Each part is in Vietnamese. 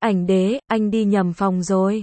Ảnh đế, anh đi nhầm phòng rồi.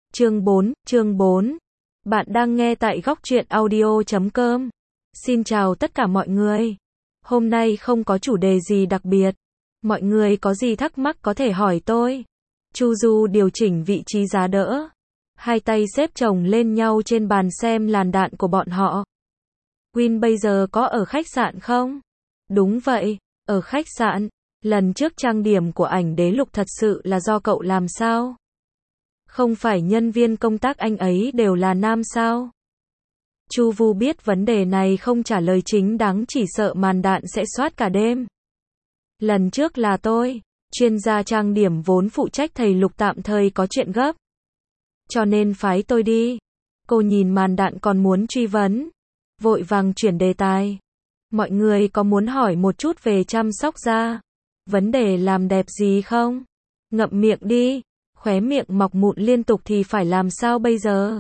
Chương 4. Bạn đang nghe tại góc truyện audio.com. Xin chào tất cả mọi người. Hôm nay không có chủ đề gì đặc biệt. Mọi người có gì thắc mắc có thể hỏi tôi. Chu Du điều chỉnh vị trí giá đỡ. Hai tay xếp chồng lên nhau trên bàn xem làn đạn của bọn họ. Win bây giờ có ở khách sạn không? Đúng vậy, ở khách sạn. Lần trước trang điểm của ảnh đế Lục thật sự là do cậu làm sao? Không phải nhân viên công tác anh ấy đều là nam sao? Chu Vu biết vấn đề này không trả lời chính đáng chỉ sợ màn đạn sẽ soát cả đêm. Lần trước là tôi, chuyên gia trang điểm vốn phụ trách thầy Lục tạm thời có chuyện gấp. Cho nên phái tôi đi. Cô nhìn màn đạn còn muốn truy vấn. Vội vàng chuyển đề tài. Mọi người có muốn hỏi một chút về chăm sóc da? Vấn đề làm đẹp gì không? Ngậm miệng đi. Khóe miệng mọc mụn liên tục thì phải làm sao bây giờ?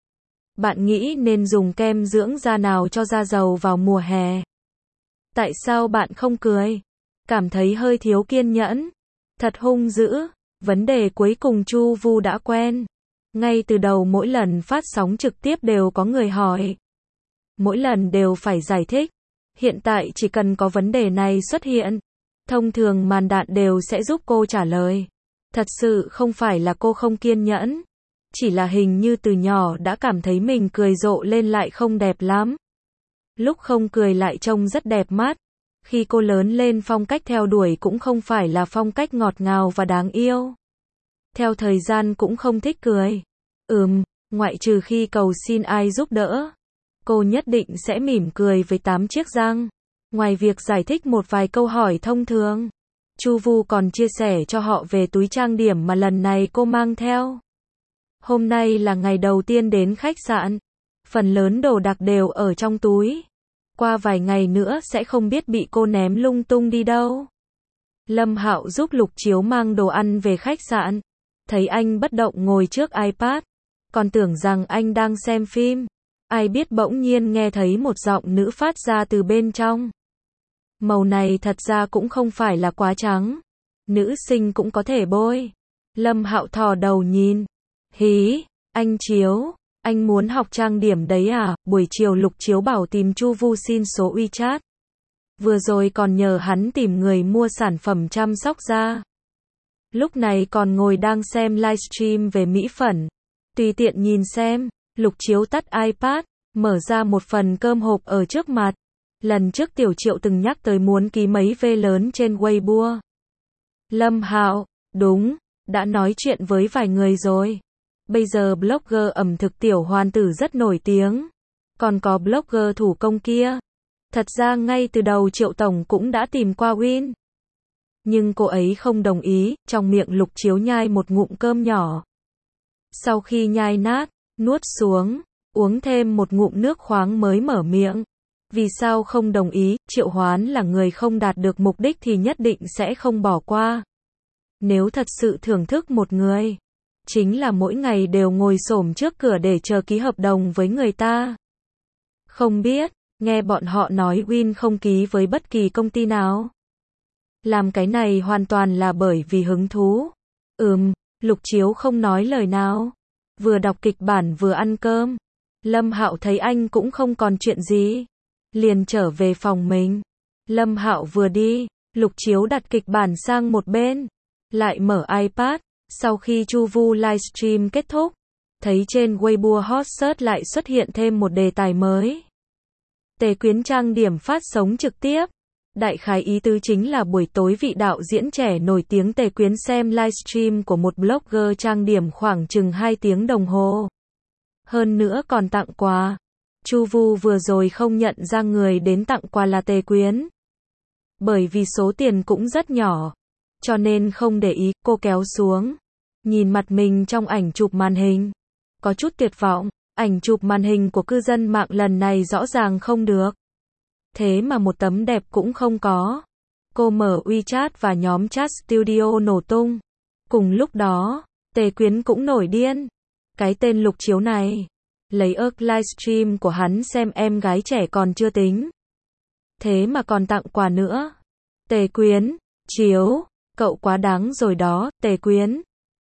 Bạn nghĩ nên dùng kem dưỡng da nào cho da dầu vào mùa hè? Tại sao bạn không cười? Cảm thấy hơi thiếu kiên nhẫn. Thật hung dữ. Vấn đề cuối cùng Chu Vu đã quen. Ngay từ đầu mỗi lần phát sóng trực tiếp đều có người hỏi. Mỗi lần đều phải giải thích. Hiện tại chỉ cần có vấn đề này xuất hiện, thông thường màn đạn đều sẽ giúp cô trả lời. Thật sự không phải là cô không kiên nhẫn. Chỉ là hình như từ nhỏ đã cảm thấy mình cười rộ lên lại không đẹp lắm. Lúc không cười lại trông rất đẹp mắt. Khi cô lớn lên phong cách theo đuổi cũng không phải là phong cách ngọt ngào và đáng yêu. Theo thời gian cũng không thích cười. Ngoại trừ khi cầu xin ai giúp đỡ. Cô nhất định sẽ mỉm cười với 8 chiếc răng. Ngoài việc giải thích một vài câu hỏi thông thường, Chu Vu còn chia sẻ cho họ về túi trang điểm mà lần này cô mang theo. Hôm nay là ngày đầu tiên đến khách sạn. Phần lớn đồ đạc đều ở trong túi. Qua vài ngày nữa sẽ không biết bị cô ném lung tung đi đâu. Lâm Hạo giúp Lục Chiếu mang đồ ăn về khách sạn. Thấy anh bất động ngồi trước iPad. Còn tưởng rằng anh đang xem phim. Ai biết bỗng nhiên nghe thấy một giọng nữ phát ra từ bên trong. Màu này thật ra cũng không phải là quá trắng. Nữ sinh cũng có thể bôi. Lâm Hạo thò đầu nhìn. Hí, anh Chiếu, anh muốn học trang điểm đấy à? Buổi chiều Lục Chiếu bảo tìm Chu Vu xin số WeChat. Vừa rồi còn nhờ hắn tìm người mua sản phẩm chăm sóc da. Lúc này còn ngồi đang xem livestream về mỹ phẩm. Tùy tiện nhìn xem. Lục Chiếu tắt iPad, mở ra một phần cơm hộp ở trước mặt. Lần trước Tiểu Triệu từng nhắc tới muốn ký mấy V lớn trên Weibo. Lâm Hạo, đúng, đã nói chuyện với vài người rồi. Bây giờ blogger ẩm thực Tiểu Hoàn Tử rất nổi tiếng. Còn có blogger thủ công kia. Thật ra ngay từ đầu Triệu Tổng cũng đã tìm qua Win. Nhưng cô ấy không đồng ý, trong miệng Lục Chiếu nhai một ngụm cơm nhỏ. Sau khi nhai nát, nuốt xuống, uống thêm một ngụm nước khoáng mới mở miệng. Vì sao không đồng ý? Triệu Hoán là người không đạt được mục đích thì nhất định sẽ không bỏ qua. Nếu thật sự thưởng thức một người, chính là mỗi ngày đều ngồi xổm trước cửa để chờ ký hợp đồng với người ta. Không biết, nghe bọn họ nói Win không ký với bất kỳ công ty nào. Làm cái này hoàn toàn là bởi vì hứng thú. Lục Chiếu không nói lời nào. Vừa đọc kịch bản vừa ăn cơm. Lâm Hạo thấy anh cũng không còn chuyện gì. Liền trở về phòng mình. Lâm Hạo vừa đi, Lục Chiếu đặt kịch bản sang một bên. Lại mở iPad. Sau khi Chu Vu livestream kết thúc, thấy trên Weibo hot search lại xuất hiện thêm một đề tài mới. Tề Quyến trang điểm phát sóng trực tiếp. Đại khái ý tứ chính là buổi tối vị đạo diễn trẻ nổi tiếng Tề Quyến xem livestream của một blogger trang điểm khoảng chừng 2 tiếng đồng hồ. Hơn nữa còn tặng quà. Chu Vu vừa rồi không nhận ra người đến tặng quà là Tề Quyến. Bởi vì số tiền cũng rất nhỏ. Cho nên không để ý, cô kéo xuống. Nhìn mặt mình trong ảnh chụp màn hình. Có chút tuyệt vọng, ảnh chụp màn hình của cư dân mạng lần này rõ ràng không được. Thế mà một tấm đẹp cũng không có. Cô mở WeChat và nhóm chat studio nổ tung. Cùng lúc đó, Tề Quyến cũng nổi điên. Cái tên Lục Chiếu này. Lấy livestream của hắn xem em gái trẻ còn chưa tính. Thế mà còn tặng quà nữa. Tề Quyến, Chiếu, cậu quá đáng rồi đó, Tề Quyến.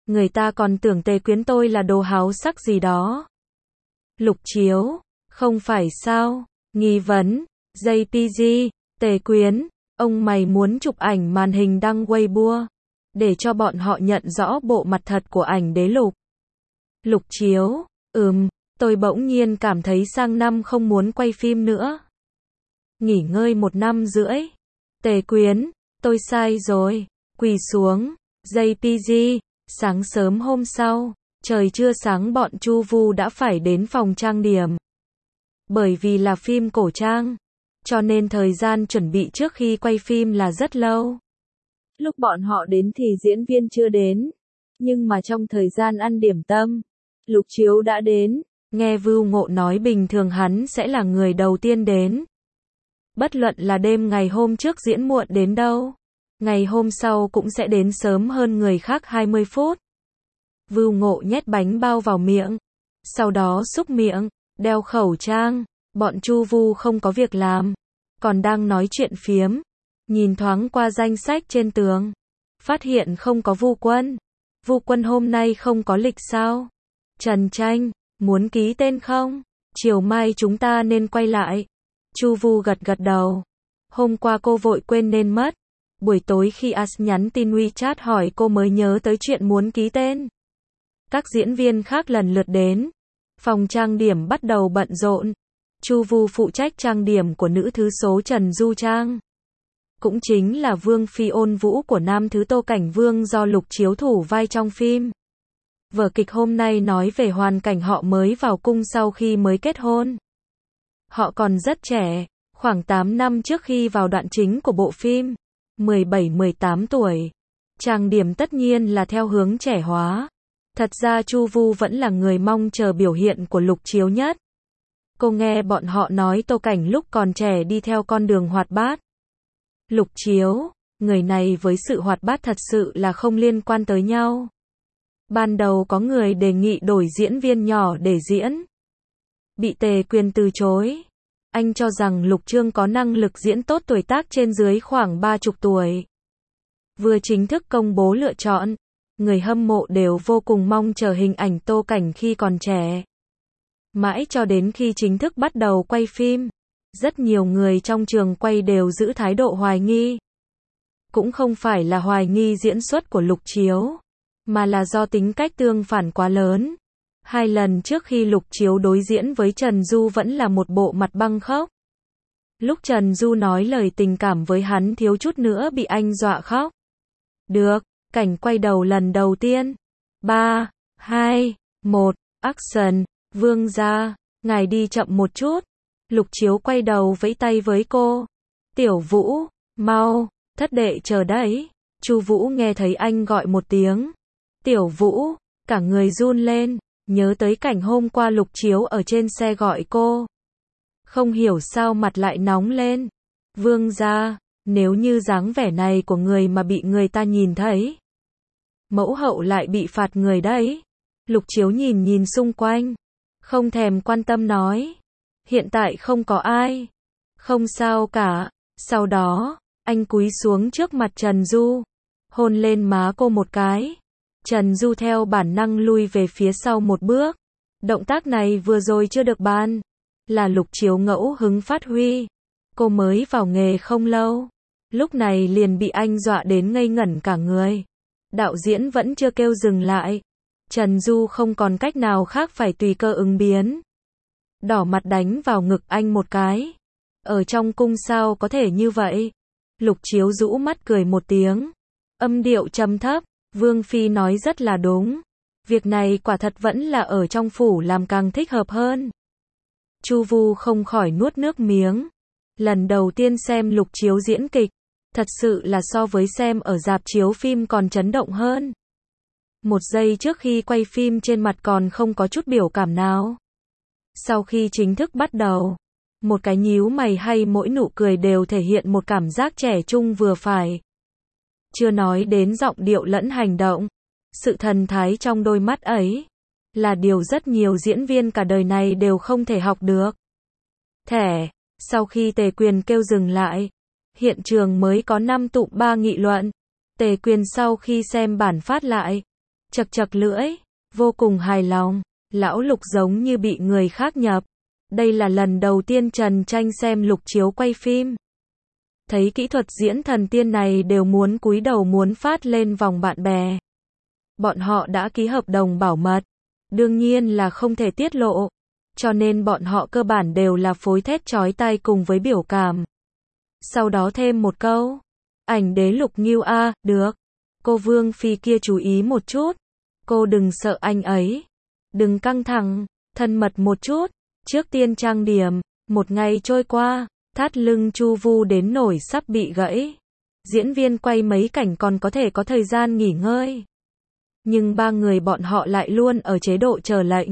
Người ta còn tưởng Tề Quyến tôi là đồ háo sắc gì đó. Lục Chiếu, không phải sao? Nghi vấn, JPG, Tề Quyến, ông mày muốn chụp ảnh màn hình đăng Weibo, để cho bọn họ nhận rõ bộ mặt thật của ảnh đế Lục. Lục Chiếu, tôi bỗng nhiên cảm thấy sang năm không muốn quay phim nữa. Nghỉ ngơi 1 năm rưỡi. Tề Quyến, tôi sai rồi, quỳ xuống. JPG, sáng sớm hôm sau, trời chưa sáng bọn Chu Vu đã phải đến phòng trang điểm. Bởi vì là phim cổ trang, cho nên thời gian chuẩn bị trước khi quay phim là rất lâu. Lúc bọn họ đến thì diễn viên chưa đến, nhưng mà trong thời gian ăn điểm tâm, Lục Chiếu đã đến. Nghe Vưu Ngộ nói bình thường hắn sẽ là người đầu tiên đến. Bất luận là đêm ngày hôm trước diễn muộn đến đâu, ngày hôm sau cũng sẽ đến sớm hơn người khác 20 phút. Vưu Ngộ nhét bánh bao vào miệng, sau đó xúc miệng, đeo khẩu trang. Bọn Chu Vu không có việc làm, còn đang nói chuyện phiếm. Nhìn thoáng qua danh sách trên tường, phát hiện không có Vu Quân. Vu Quân hôm nay không có lịch sao? Trần Tranh, muốn ký tên không? Chiều mai chúng ta nên quay lại. Chu Vu gật gật đầu. Hôm qua cô vội quên nên mất. Buổi tối khi As nhắn tin WeChat hỏi cô mới nhớ tới chuyện muốn ký tên. Các diễn viên khác lần lượt đến. Phòng trang điểm bắt đầu bận rộn. Chu Vu phụ trách trang điểm của nữ thứ số Trần Du Trang. Cũng chính là Vương Phi ôn vũ của nam thứ Tô Cảnh Vương do Lục Chiếu thủ vai trong phim. Vở kịch hôm nay nói về hoàn cảnh họ mới vào cung sau khi mới kết hôn. Họ còn rất trẻ, khoảng 8 năm trước khi vào đoạn chính của bộ phim, 17-18 tuổi. Trang điểm tất nhiên là theo hướng trẻ hóa. Thật ra Chu Vu vẫn là người mong chờ biểu hiện của Lục Chiếu nhất. Cô nghe bọn họ nói Tô Cảnh lúc còn trẻ đi theo con đường hoạt bát. Lục Chiếu, người này với sự hoạt bát thật sự là không liên quan tới nhau. Ban đầu có người đề nghị đổi diễn viên nhỏ để diễn. Bị Tề Quyền từ chối. Anh cho rằng Lục Trương có năng lực diễn tốt tuổi tác trên dưới khoảng 30 tuổi. Vừa chính thức công bố lựa chọn, người hâm mộ đều vô cùng mong chờ hình ảnh Tô Cảnh khi còn trẻ. Mãi cho đến khi chính thức bắt đầu quay phim, rất nhiều người trong trường quay đều giữ thái độ hoài nghi. Cũng không phải là hoài nghi diễn xuất của Lục Chiếu, mà là do tính cách tương phản quá lớn. 2 lần trước khi Lục Chiếu đối diễn với Trần Du vẫn là một bộ mặt băng khóc. Lúc Trần Du nói lời tình cảm với hắn thiếu chút nữa bị anh dọa khóc. Được, cảnh quay đầu lần đầu tiên. 3, 2, 1, action, Vương gia, ngài đi chậm một chút. Lục Chiếu quay đầu vẫy tay với cô. Tiểu Vũ, mau, thất đệ chờ đấy. Chu Vũ nghe thấy anh gọi một tiếng. Tiểu Vũ, cả người run lên, nhớ tới cảnh hôm qua Lục Chiếu ở trên xe gọi cô. Không hiểu sao mặt lại nóng lên. Vương gia, nếu như dáng vẻ này của người mà bị người ta nhìn thấy, mẫu hậu lại bị phạt người đấy. Lục Chiếu nhìn nhìn xung quanh, không thèm quan tâm nói. Hiện tại không có ai. Không sao cả. Sau đó, anh cúi xuống trước mặt Trần Du, hôn lên má cô một cái. Trần Du theo bản năng lui về phía sau một bước. Động tác này vừa rồi chưa được ban. Là Lục Chiếu ngẫu hứng phát huy. Cô mới vào nghề không lâu. Lúc này liền bị anh dọa đến ngây ngẩn cả người. Đạo diễn vẫn chưa kêu dừng lại. Trần Du không còn cách nào khác phải tùy cơ ứng biến. Đỏ mặt đánh vào ngực anh một cái. Ở trong cung sao có thể như vậy? Lục Chiếu rũ mắt cười một tiếng. Âm điệu trầm thấp. Vương Phi nói rất là đúng. Việc này quả thật vẫn là ở trong phủ làm càng thích hợp hơn. Chu Vu không khỏi nuốt nước miếng. Lần đầu tiên xem Lục Chiếu diễn kịch, thật sự là so với xem ở rạp chiếu phim còn chấn động hơn. Một giây trước khi quay phim trên mặt còn không có chút biểu cảm nào. Sau khi chính thức bắt đầu, một cái nhíu mày hay mỗi nụ cười đều thể hiện một cảm giác trẻ trung vừa phải. Chưa nói đến giọng điệu lẫn hành động, sự thần thái trong đôi mắt ấy, là điều rất nhiều diễn viên cả đời này đều không thể học được. Thẻ, sau khi Tề Quyền kêu dừng lại, hiện trường mới có 5 tụng 3 nghị luận. Tề Quyền sau khi xem bản phát lại, chật chật lưỡi, vô cùng hài lòng. Lão Lục giống như bị người khác nhập. Đây là lần đầu tiên Trần Tranh xem Lục Chiếu quay phim. Thấy kỹ thuật diễn thần tiên này đều muốn cúi đầu muốn phát lên vòng bạn bè. Bọn họ đã ký hợp đồng bảo mật, đương nhiên là không thể tiết lộ, cho nên bọn họ cơ bản đều là phối thét chói tai cùng với biểu cảm. Sau đó thêm một câu, ảnh đế Lục Ngưu a, được. Cô Vương Phi kia chú ý một chút, cô đừng sợ anh ấy, đừng căng thẳng, thân mật một chút, trước tiên trang điểm. Một ngày trôi qua, thắt lưng Chu Vu đến nổi sắp bị gãy. Diễn viên quay mấy cảnh còn có thể có thời gian nghỉ ngơi. Nhưng ba người bọn họ lại luôn ở chế độ chờ lệnh.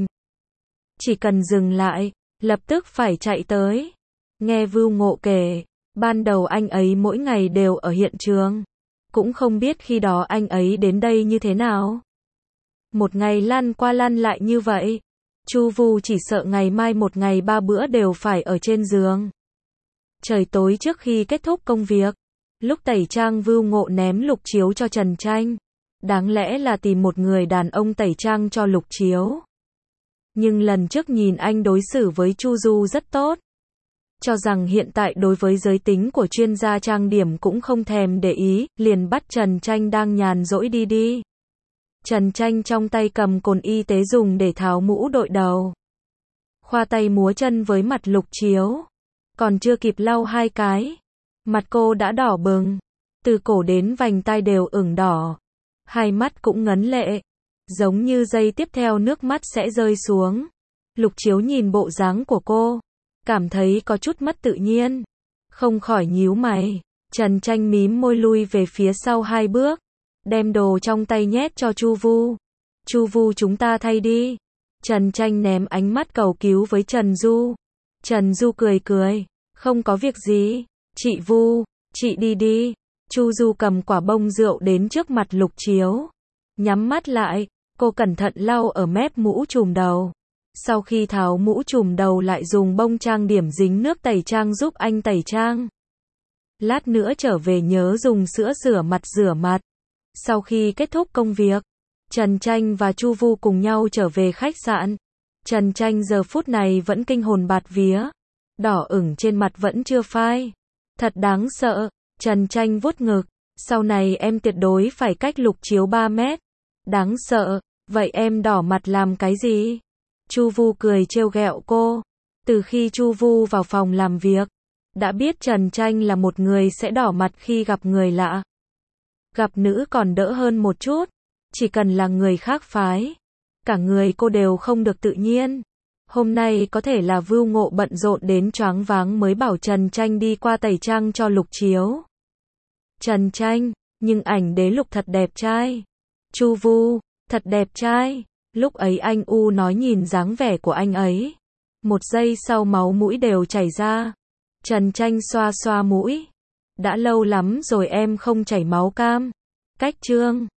Chỉ cần dừng lại, lập tức phải chạy tới. Nghe Vưu Ngộ kể, ban đầu anh ấy mỗi ngày đều ở hiện trường. Cũng không biết khi đó anh ấy đến đây như thế nào. Một ngày lăn qua lăn lại như vậy. Chu Vu chỉ sợ ngày mai một ngày 3 bữa đều phải ở trên giường. Trời tối trước khi kết thúc công việc, lúc tẩy trang Vưu Ngộ ném Lục Chiếu cho Trần Tranh. Đáng lẽ là tìm một người đàn ông tẩy trang cho Lục Chiếu. Nhưng lần trước nhìn anh đối xử với Chu Du rất tốt. Cho rằng hiện tại đối với giới tính của chuyên gia trang điểm cũng không thèm để ý, liền bắt Trần Tranh đang nhàn rỗi đi đi. Trần Tranh trong tay cầm cồn y tế dùng để tháo mũ đội đầu. Khoa tay múa chân với mặt Lục Chiếu. Còn chưa kịp lau 2 cái. Mặt cô đã đỏ bừng. Từ cổ đến vành tai đều ửng đỏ. Hai mắt cũng ngấn lệ. Giống như giây tiếp theo nước mắt sẽ rơi xuống. Lục Chiếu nhìn bộ dáng của cô. Cảm thấy có chút mất tự nhiên. Không khỏi nhíu mày. Trần Tranh mím môi lui về phía sau 2 bước. Đem đồ trong tay nhét cho Chu Vu. Chu Vu chúng ta thay đi. Trần Tranh ném ánh mắt cầu cứu với Trần Du. Trần Du cười cười. Không có việc gì. Chị Vu, chị đi đi. Chu Du cầm quả bông rượu đến trước mặt Lục Chiếu. Nhắm mắt lại, cô cẩn thận lau ở mép mũ trùm đầu. Sau khi tháo mũ trùm đầu lại dùng bông trang điểm dính nước tẩy trang giúp anh tẩy trang. Lát nữa trở về nhớ dùng sữa rửa mặt. Sau khi kết thúc công việc, Trần Tranh và Chu Vu cùng nhau trở về khách sạn. Trần Tranh giờ phút này vẫn kinh hồn bạt vía. Đỏ ửng trên mặt vẫn chưa phai. Thật đáng sợ. Trần Tranh vuốt ngực. Sau này em tuyệt đối phải cách Lục Chiếu 3 mét. Đáng sợ. Vậy em đỏ mặt làm cái gì? Chu Vu cười trêu ghẹo cô. Từ khi Chu Vu vào phòng làm việc, đã biết Trần Tranh là một người sẽ đỏ mặt khi gặp người lạ. Gặp nữ còn đỡ hơn một chút. Chỉ cần là người khác phái. Cả người cô đều không được tự nhiên. Hôm nay có thể là Vưu Ngộ bận rộn đến choáng váng mới bảo Trần Tranh đi qua tẩy trang cho Lục Chiếu. Trần Tranh, nhưng ảnh đế Lục thật đẹp trai. Chu Vu, thật đẹp trai. Lúc ấy anh U nói nhìn dáng vẻ của anh ấy. Một giây sau máu mũi đều chảy ra. Trần Tranh xoa xoa mũi. Đã lâu lắm rồi em không chảy máu cam. Cách chương